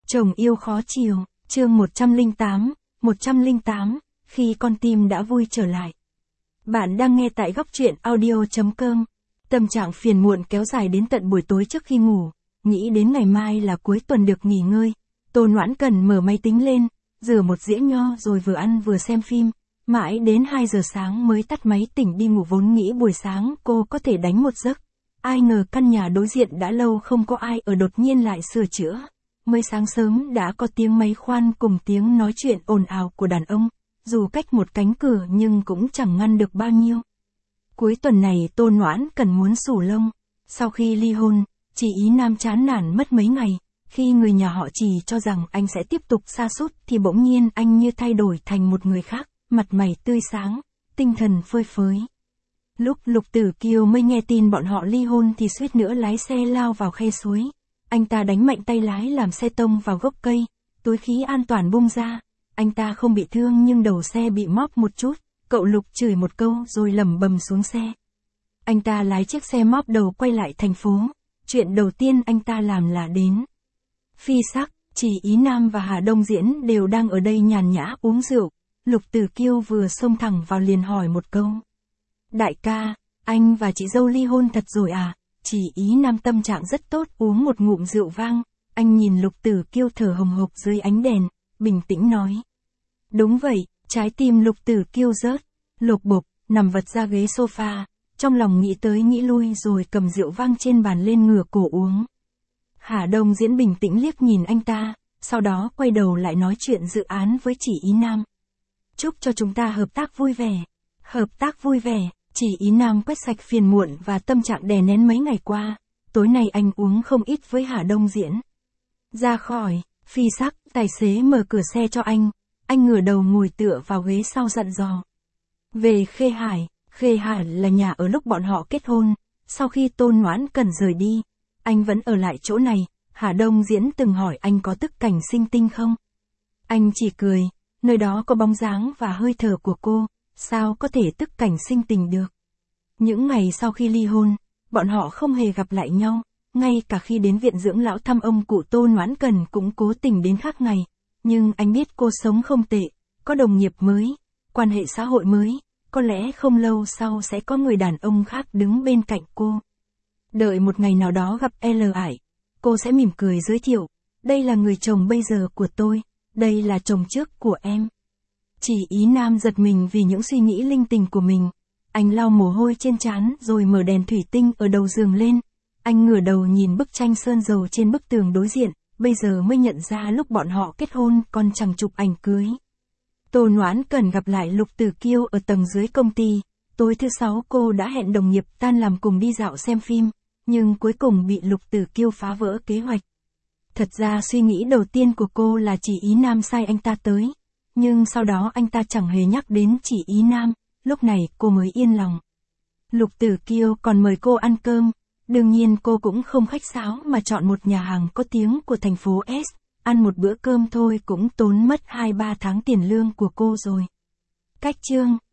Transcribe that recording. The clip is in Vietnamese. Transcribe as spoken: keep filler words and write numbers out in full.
Chồng yêu khó chiều, chương một trăm lẻ tám, một trăm lẻ tám, khi con tim đã vui trở lại. Bạn đang nghe tại góc truyện audio chấm com. Tâm trạng phiền muộn kéo dài đến tận buổi tối trước khi ngủ, nghĩ đến ngày mai là cuối tuần được nghỉ ngơi. Tô Noãn Cần mở máy tính lên, rửa một dĩa nho rồi vừa ăn vừa xem phim, mãi đến hai giờ sáng mới tắt máy tỉnh đi ngủ, vốn nghĩ buổi sáng cô có thể đánh một giấc. Ai ngờ căn nhà đối diện đã lâu không có ai ở đột nhiên lại sửa chữa. Mới sáng sớm đã có tiếng máy khoan cùng tiếng nói chuyện ồn ào của đàn ông, dù cách một cánh cửa nhưng cũng chẳng ngăn được bao nhiêu. Cuối tuần này Tô Noãn Cần muốn xù lông. Sau khi ly hôn, chị Ý Nam chán nản mất mấy ngày, khi người nhà họ Trì cho rằng anh sẽ tiếp tục sa sút thì bỗng nhiên anh như thay đổi thành một người khác, mặt mày tươi sáng, tinh thần phơi phới. Lúc Lục Tử Kiều mới nghe tin bọn họ ly hôn thì suýt nữa lái xe lao vào khe suối. Anh ta đánh mạnh tay lái làm xe tông vào gốc cây, túi khí an toàn bung ra. Anh ta không bị thương nhưng đầu xe bị móp một chút, cậu Lục chửi một câu rồi lẩm bẩm xuống xe. Anh ta lái chiếc xe móp đầu quay lại thành phố, chuyện đầu tiên anh ta làm là đến Phi Sắc. Chỉ Ý Nam và Hà Đông Diễn đều đang ở đây nhàn nhã uống rượu. Lục Tử Kiêu vừa xông thẳng vào liền hỏi một câu. Đại ca, anh và chị dâu ly hôn thật rồi à? Chỉ Ý Nam tâm trạng rất tốt, uống một ngụm rượu vang, anh nhìn Lục Tử Kiêu thở hồng hộc dưới ánh đèn, bình tĩnh nói. Đúng vậy, trái tim Lục Tử Kiêu rớt, lục bục, nằm vật ra ghế sofa, trong lòng nghĩ tới nghĩ lui rồi cầm rượu vang trên bàn lên ngửa cổ uống. Hà Đông Diễn bình tĩnh liếc nhìn anh ta, sau đó quay đầu lại nói chuyện dự án với Chỉ Ý Nam. Chúc cho chúng ta hợp tác vui vẻ. Hợp tác vui vẻ. Chỉ Ý Nam quét sạch phiền muộn và tâm trạng đè nén mấy ngày qua. Tối nay anh uống không ít với Hà Đông Diễn. Ra khỏi Phi Sắc, tài xế mở cửa xe cho anh. Anh ngửa đầu ngồi tựa vào ghế sau dặn dò. Về Khê Hải. Khê Hải là nhà ở lúc bọn họ kết hôn. Sau khi Tô Noãn Cần rời đi, anh vẫn ở lại chỗ này. Hà Đông Diễn từng hỏi anh có tức cảnh sinh tinh không? Anh chỉ cười. Nơi đó có bóng dáng và hơi thở của cô. Sao có thể tức cảnh sinh tình được? Những ngày sau khi ly hôn, bọn họ không hề gặp lại nhau, ngay cả khi đến viện dưỡng lão thăm ông cụ Tô Noãn Cần cũng cố tình đến khác ngày. Nhưng anh biết cô sống không tệ, có đồng nghiệp mới, quan hệ xã hội mới, có lẽ không lâu sau sẽ có người đàn ông khác đứng bên cạnh cô. Đợi một ngày nào đó gặp L ải, cô sẽ mỉm cười giới thiệu, đây là người chồng bây giờ của tôi, đây là chồng trước của em. Chỉ Ý Nam giật mình vì những suy nghĩ linh tinh của mình. Anh lau mồ hôi trên trán rồi mở đèn thủy tinh ở đầu giường lên. Anh ngửa đầu nhìn bức tranh sơn dầu trên bức tường đối diện, bây giờ mới nhận ra lúc bọn họ kết hôn còn chẳng chụp ảnh cưới. Tô Noãn Cần gặp lại Lục Tử Kiêu ở tầng dưới công ty. Tối thứ sáu cô đã hẹn đồng nghiệp tan làm cùng đi dạo xem phim, nhưng cuối cùng bị Lục Tử Kiêu phá vỡ kế hoạch. Thật ra suy nghĩ đầu tiên của cô là Chỉ Ý Nam sai anh ta tới. Nhưng sau đó anh ta chẳng hề nhắc đến Chỉ Ý Nam, lúc này cô mới yên lòng. Lục Tử Kiêu còn mời cô ăn cơm, đương nhiên cô cũng không khách sáo mà chọn một nhà hàng có tiếng của thành phố S, ăn một bữa cơm thôi cũng tốn mất hai ba tháng tiền lương của cô rồi. Cách chương